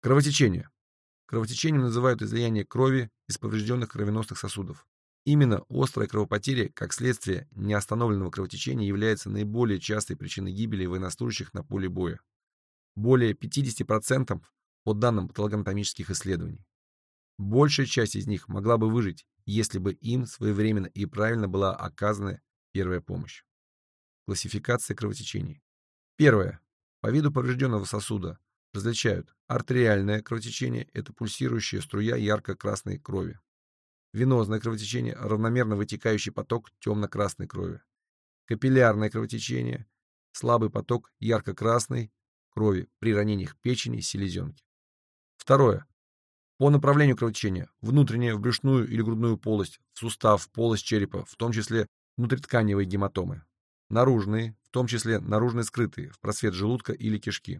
Кровотечение. Кровотечением называют излияние крови из поврежденных кровеносных сосудов. Именно острая кровопотеря, как следствие неостановленного кровотечения, является наиболее частой причиной гибели военнослужащих на поле боя. Более 50% по данным патологоанатомических исследований. Большая часть из них могла бы выжить, если бы им своевременно и правильно была оказана первая помощь. Классификация кровотечений. Первое. По виду поврежденного сосуда различают артериальное кровотечение – это пульсирующая струя ярко-красной крови. Венозное кровотечение – равномерно вытекающий поток темно-красной крови. Капиллярное кровотечение – слабый поток ярко-красной крови при ранениях печени и селезенки. Второе. По направлению кровотечения – внутренняя, в брюшную или грудную полость, в сустав, в полость черепа, в том числе внутритканевые гематомы. Наружные, в том числе наружные скрытые, в просвет желудка или кишки.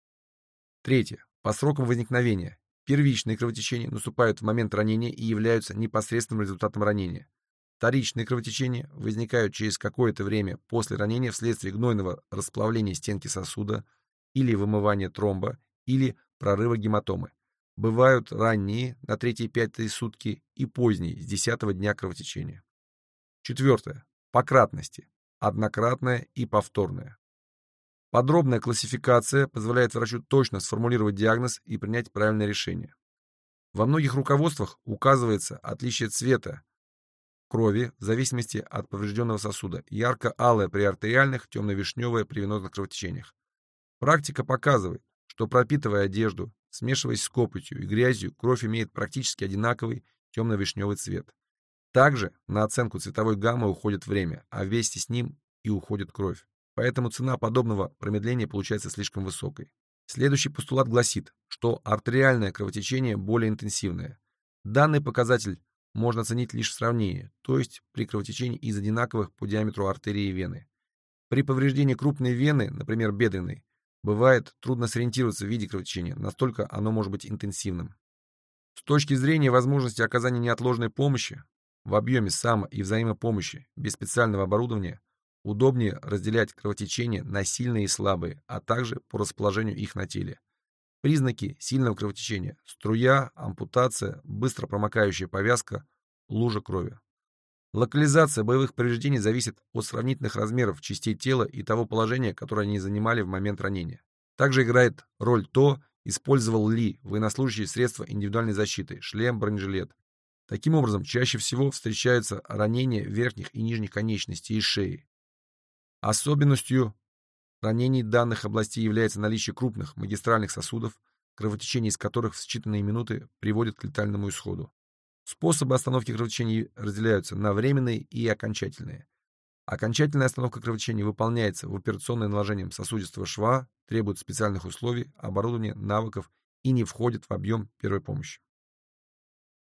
Третье. По срокам возникновения. Первичные кровотечения наступают в момент ранения и являются непосредственным результатом ранения. Вторичные кровотечения возникают через какое-то время после ранения вследствие гнойного расплавления стенки сосуда или вымывания тромба или прорыва гематомы. Бывают ранние на 3-5 сутки и поздние с 10-го дня кровотечения. Четвертое. По кратности. Однократное и повторное. Подробная классификация позволяет врачу точно сформулировать диагноз и принять правильное решение. Во многих руководствах указывается отличие цвета крови в зависимости от поврежденного сосуда. Ярко-алое при артериальных, темно-вишневое при венозных кровотечениях. Практика показывает, что пропитывая одежду, смешиваясь с копотью и грязью, кровь имеет практически одинаковый темно-вишневый цвет. Также на оценку цветовой гаммы уходит время, а вместе с ним и уходит кровь. Поэтому цена подобного промедления получается слишком высокой. Следующий постулат гласит, что артериальное кровотечение более интенсивное. Данный показатель можно оценить лишь в сравнении, то есть при кровотечении из одинаковых по диаметру артерии и вены. При повреждении крупной вены, например, бедренной, бывает трудно сориентироваться в виде кровотечения, настолько оно может быть интенсивным. С точки зрения возможности оказания неотложной помощи, в объеме само- и взаимопомощи без специального оборудования, удобнее разделять кровотечения на сильные и слабые, а также по расположению их на теле. Признаки сильного кровотечения – струя, ампутация, быстро промокающая повязка, лужа крови. Локализация боевых повреждений зависит от сравнительных размеров частей тела и того положения, которое они занимали в момент ранения. Также играет роль то, использовал ли военнослужащий средства индивидуальной защиты – шлем, бронежилет. Таким образом, чаще всего встречаются ранения верхних и нижних конечностей и шеи. Особенностью ранений данных областей является наличие крупных магистральных сосудов, кровотечение из которых в считанные минуты приводит к летальному исходу. Способы остановки кровотечений разделяются на временные и окончательные. Окончательная остановка кровотечения выполняется в операционное наложением сосудистого шва, требует специальных условий, оборудования, навыков и не входит в объем первой помощи.